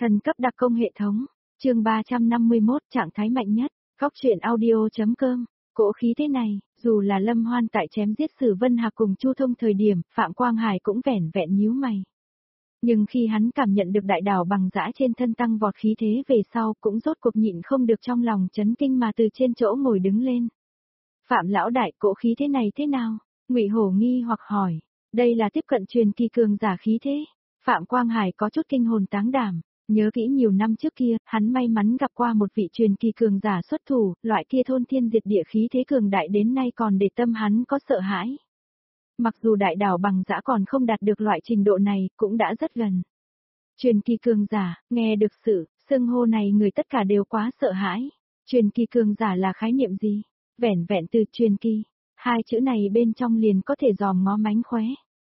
Thần cấp đặc công hệ thống, chương 351 trạng thái mạnh nhất, góc truyện audio.com. Cỗ khí thế này, dù là Lâm Hoan tại chém giết Sử Vân Hạc cùng Chu Thông thời điểm, Phạm Quang Hải cũng vẻn vẹn nhíu mày. Nhưng khi hắn cảm nhận được đại đảo bằng dã trên thân tăng vọt khí thế về sau, cũng rốt cuộc nhịn không được trong lòng chấn kinh mà từ trên chỗ ngồi đứng lên. Phạm lão đại, cỗ khí thế này thế nào? Ngụy Hổ nghi hoặc hỏi. Đây là tiếp cận truyền kỳ cường giả khí thế. Phạm Quang Hải có chút kinh hồn táng đảm. Nhớ kỹ nhiều năm trước kia, hắn may mắn gặp qua một vị truyền kỳ cường giả xuất thủ, loại kia thôn thiên diệt địa khí thế cường đại đến nay còn để tâm hắn có sợ hãi. Mặc dù đại đảo bằng dã còn không đạt được loại trình độ này, cũng đã rất gần. Truyền kỳ cường giả, nghe được sự xưng hô này người tất cả đều quá sợ hãi. Truyền kỳ cường giả là khái niệm gì? Vẻn vẹn từ truyền kỳ, hai chữ này bên trong liền có thể dòm ngó mánh khóe.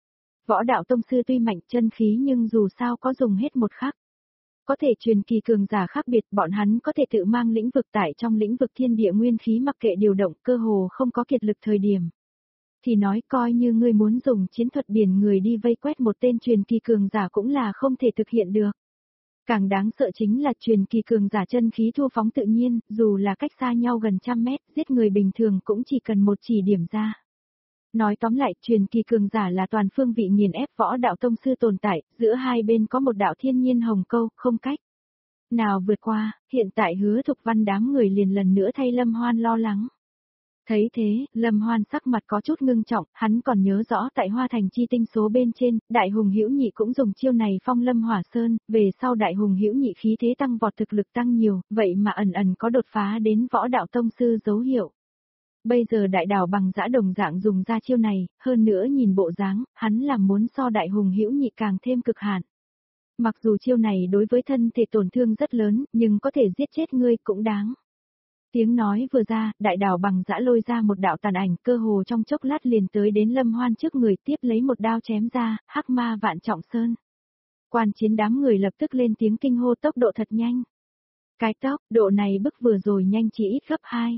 Võ đạo tông sư tuy mạnh chân khí nhưng dù sao có dùng hết một khắc. Có thể truyền kỳ cường giả khác biệt, bọn hắn có thể tự mang lĩnh vực tại trong lĩnh vực thiên địa nguyên khí mặc kệ điều động, cơ hồ không có kiệt lực thời điểm. Thì nói coi như ngươi muốn dùng chiến thuật biển người đi vây quét một tên truyền kỳ cường giả cũng là không thể thực hiện được. Càng đáng sợ chính là truyền kỳ cường giả chân khí thu phóng tự nhiên, dù là cách xa nhau gần trăm mét, giết người bình thường cũng chỉ cần một chỉ điểm ra. Nói tóm lại, truyền kỳ cường giả là toàn phương vị nghiền ép võ đạo tông sư tồn tại, giữa hai bên có một đạo thiên nhiên hồng câu, không cách nào vượt qua. Hiện tại Hứa Thục Văn đám người liền lần nữa thay Lâm Hoan lo lắng. Thấy thế, Lâm Hoan sắc mặt có chút ngưng trọng, hắn còn nhớ rõ tại Hoa Thành chi tinh số bên trên, Đại Hùng Hữu Nhị cũng dùng chiêu này phong Lâm Hỏa Sơn, về sau Đại Hùng Hữu Nhị khí thế tăng vọt thực lực tăng nhiều, vậy mà ẩn ẩn có đột phá đến võ đạo tông sư dấu hiệu. Bây giờ đại đảo bằng dã đồng dạng dùng ra chiêu này, hơn nữa nhìn bộ dáng, hắn là muốn so Đại Hùng Hữu Nhị càng thêm cực hạn. Mặc dù chiêu này đối với thân thể tổn thương rất lớn, nhưng có thể giết chết ngươi cũng đáng. Tiếng nói vừa ra, đại đảo bằng dã lôi ra một đạo tàn ảnh, cơ hồ trong chốc lát liền tới đến Lâm Hoan trước người, tiếp lấy một đao chém ra, hắc ma vạn trọng sơn. Quan chiến đám người lập tức lên tiếng kinh hô, tốc độ thật nhanh. Cái tốc độ này bức vừa rồi nhanh chỉ ít gấp 2.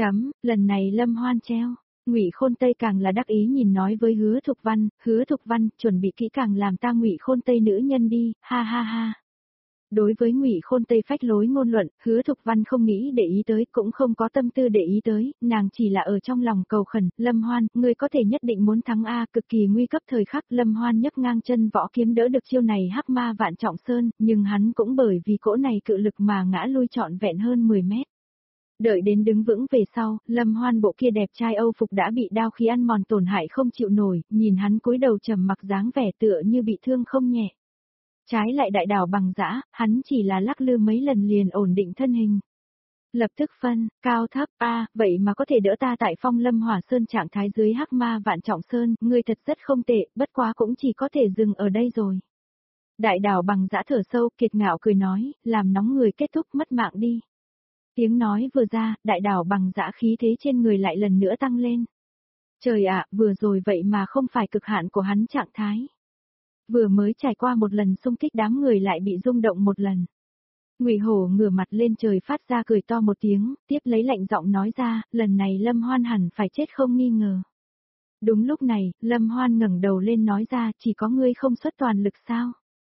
Lần này Lâm Hoan treo. Ngụy Khôn Tây càng là đắc ý nhìn nói với Hứa Thục Văn, chuẩn bị kỹ càng làm ta Ngụy Khôn Tây nữ nhân đi, ha ha ha. Đối với Ngụy Khôn Tây phách lối ngôn luận, Hứa Thục Văn không nghĩ để ý tới, cũng không có tâm tư để ý tới, nàng chỉ là ở trong lòng cầu khẩn, Lâm Hoan, ngươi có thể nhất định muốn thắng a, cực kỳ nguy cấp thời khắc, Lâm Hoan nhấc ngang chân võ kiếm đỡ được chiêu này hắc ma vạn trọng sơn, nhưng hắn cũng bởi vì cỗ này cự lực mà ngã lui trọn vẹn hơn 10 mét. Đợi đến đứng vững về sau, Lâm Hoan bộ kia đẹp trai Âu phục đã bị đao khí ăn mòn tổn hại không chịu nổi, nhìn hắn cúi đầu trầm mặc dáng vẻ tựa như bị thương không nhẹ. Trái lại đại đảo bằng dã, hắn chỉ là lắc lư mấy lần liền ổn định thân hình. Lập tức phân, cao thấp, vậy mà có thể đỡ ta tại phong Lâm Hỏa Sơn trạng thái dưới hắc ma vạn trọng sơn, ngươi thật rất không tệ, bất quá cũng chỉ có thể dừng ở đây rồi. Đại đảo bằng dã thở sâu, kiệt ngạo cười nói, làm nóng người kết thúc mất mạng đi. Tiếng nói vừa ra, đại đảo bằng dã khí thế trên người lại lần nữa tăng lên. Trời ạ, vừa rồi vậy mà không phải cực hạn của hắn trạng thái. Vừa mới trải qua một lần xung kích đám người lại bị rung động một lần. Ngụy Hổ ngửa mặt lên trời phát ra cười to một tiếng, tiếp lấy lạnh giọng nói ra, lần này Lâm Hoan hẳn phải chết không nghi ngờ. Đúng lúc này, Lâm Hoan ngẩng đầu lên nói ra, chỉ có ngươi không xuất toàn lực sao?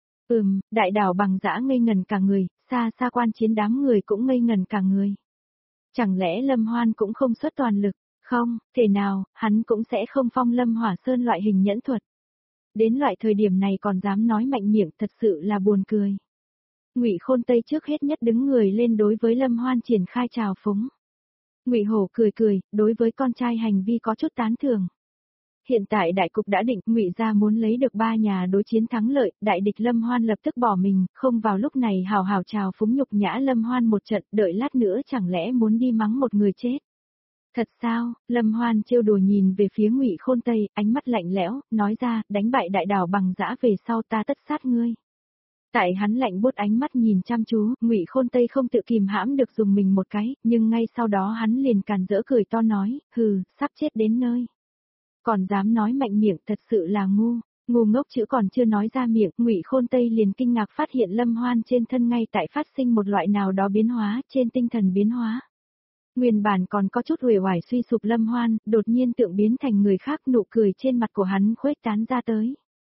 Đại đảo bằng dã ngây ngần cả người, xa xa quan chiến đám người cũng ngây ngần cả người. Chẳng lẽ Lâm Hoan cũng không xuất toàn lực? Không, thể nào, hắn cũng sẽ không phong Lâm Hỏa Sơn loại hình nhẫn thuật. Đến loại thời điểm này còn dám nói mạnh miệng, thật sự là buồn cười. Ngụy Khôn Tây trước hết nhất đứng người lên đối với Lâm Hoan triển khai trào phúng. Ngụy Hổ cười, đối với con trai hành vi có chút tán thưởng. Hiện tại đại cục đã định, Ngụy gia muốn lấy được 3 nhà đối chiến thắng lợi, đại địch Lâm Hoan lập tức bỏ mình, không vào lúc này hào hào trào phúng nhục nhã Lâm Hoan một trận, đợi lát nữa chẳng lẽ muốn đi mắng một người chết. Thật sao? Lâm Hoan trêu đùa nhìn về phía Ngụy Khôn Tây, ánh mắt lạnh lẽo, nói ra, đánh bại đại đảo bằng dã về sau ta tất sát ngươi. Tại hắn lạnh buốt ánh mắt nhìn chăm chú, Ngụy Khôn Tây không tự kìm hãm được dùng mình một cái, nhưng ngay sau đó hắn liền càn rỡ cười to nói, hừ, sắp chết đến nơi. Còn dám nói mạnh miệng, thật sự là ngu ngốc chữ còn chưa nói ra miệng, Ngụy Khôn Tây liền kinh ngạc phát hiện Lâm Hoan trên thân ngay tại phát sinh một loại nào đó biến hóa, trên tinh thần biến hóa. Nguyên bản còn có chút uể oải suy sụp Lâm Hoan, đột nhiên tượng biến thành người khác, nụ cười trên mặt của hắn khuếch tán ra tới.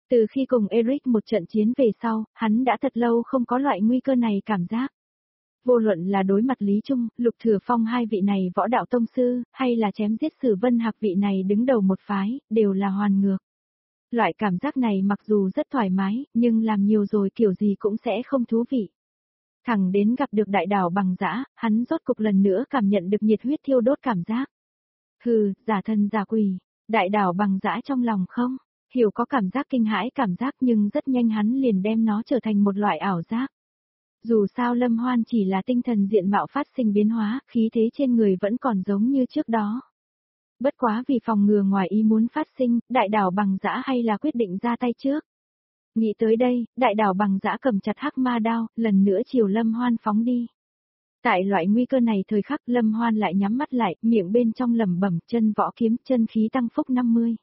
Từ khi cùng Eric một trận chiến về sau, hắn đã thật lâu không có loại nguy cơ này cảm giác. Vô luận là đối mặt Lý Trung, Lục Thừa Phong hai vị này võ đạo tông sư, hay là chém giết Sử Vân Hạc vị này đứng đầu một phái, đều là hoàn ngược. Loại cảm giác này mặc dù rất thoải mái, nhưng làm nhiều rồi kiểu gì cũng sẽ không thú vị. Thẳng đến gặp được đại đảo bằng dã, hắn rốt cục lần nữa cảm nhận được nhiệt huyết thiêu đốt cảm giác. Hừ, giả thân giả quỷ, đại đảo bằng dã trong lòng không, hiểu có cảm giác kinh hãi cảm giác nhưng rất nhanh hắn liền đem nó trở thành một loại ảo giác. Dù sao Lâm Hoan chỉ là tinh thần diện mạo phát sinh biến hóa, khí thế trên người vẫn còn giống như trước đó. Bất quá vì phòng ngừa ngoài ý muốn phát sinh, đại đảo bằng dã hay là quyết định ra tay trước. Nghĩ tới đây, đại đảo bằng dã cầm chặt hắc ma đao, lần nữa chiều Lâm Hoan phóng đi. Tại loại nguy cơ này thời khắc Lâm Hoan lại nhắm mắt lại, miệng bên trong lẩm bẩm chân võ kiếm, chân khí tăng phúc 50.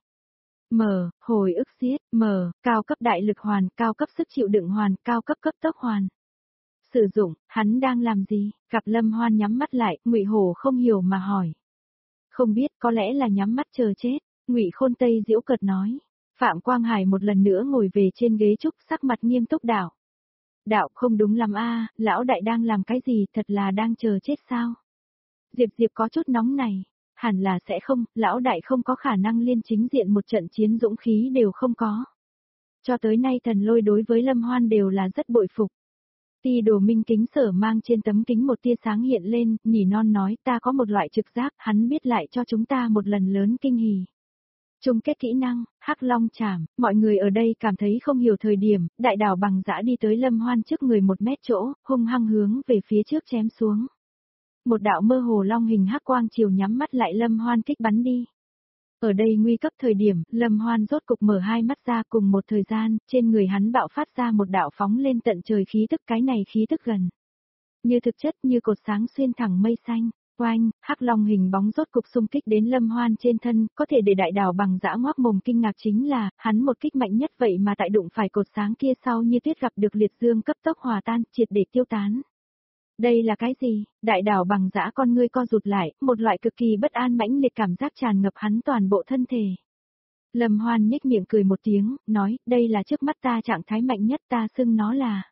Hồi ức xiết, cao cấp đại lực hoàn, cao cấp sức chịu đựng hoàn, cao cấp cấp tốc hoàn. Sử dụng, hắn đang làm gì? Gặp Lâm Hoan nhắm mắt lại, Ngụy Hổ không hiểu mà hỏi. Không biết, có lẽ là nhắm mắt chờ chết, Ngụy Khôn Tây giễu cợt nói. Phạm Quang Hải một lần nữa ngồi về trên ghế trúc, sắc mặt nghiêm túc đạo. Đạo không đúng lắm a, lão đại đang làm cái gì, thật là đang chờ chết sao? Diệp Diệp có chút nóng này, hẳn là sẽ không, lão đại không có khả năng liên chính diện một trận chiến dũng khí đều không có. Cho tới nay Thần Lôi đối với Lâm Hoan đều là rất bội phục. Ti Đồ Minh kính sở mang trên tấm kính một tia sáng hiện lên, nỉ non nói ta có một loại trực giác, hắn biết lại cho chúng ta một lần lớn kinh hỉ. Chung kết kỹ năng, Hắc Long Chảm, mọi người ở đây cảm thấy không hiểu thời điểm, đại đảo bằng dã đi tới Lâm Hoan trước người 1 mét chỗ, hung hăng hướng về phía trước chém xuống. Một đạo mơ hồ long hình hắc quang chiều nhắm mắt lại Lâm Hoan kích bắn đi. Ở đây nguy cấp thời điểm, Lâm Hoan rốt cục mở hai mắt ra cùng một thời gian, trên người hắn bạo phát ra một đạo phóng lên tận trời khí tức, cái này khí tức gần. Như thực chất như cột sáng xuyên thẳng mây xanh. Oanh, hắc long hình bóng rốt cục xung kích đến Lâm Hoan trên thân, có thể để đại đảo bằng dã ngoác mồm kinh ngạc chính là, hắn một kích mạnh nhất vậy mà tại đụng phải cột sáng kia sau như tuyết gặp được liệt dương cấp tốc hòa tan, triệt để tiêu tán. Đây là cái gì? Đại đảo bằng dã con ngươi co rụt lại, một loại cực kỳ bất an mãnh liệt cảm giác tràn ngập hắn toàn bộ thân thể. Lâm Hoan nhếch miệng cười một tiếng, nói, đây là trước mắt ta trạng thái mạnh nhất, ta xưng nó là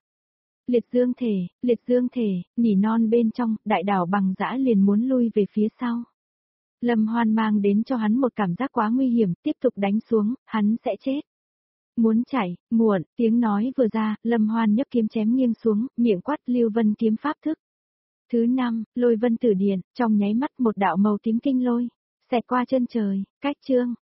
liệt dương thể, nỉ non bên trong, đại đảo bằng dã liền muốn lui về phía sau. Lâm Hoan mang đến cho hắn một cảm giác quá nguy hiểm, tiếp tục đánh xuống, hắn sẽ chết. Muốn chạy, muộn, tiếng nói vừa ra, Lâm Hoan nhấc kiếm chém nghiêng xuống, miệng quát Lưu Vân kiếm pháp thức. Thứ 5, Lôi Vân Tử Điện, trong nháy mắt một đạo màu tím kinh lôi, xẹt qua chân trời, cách chương,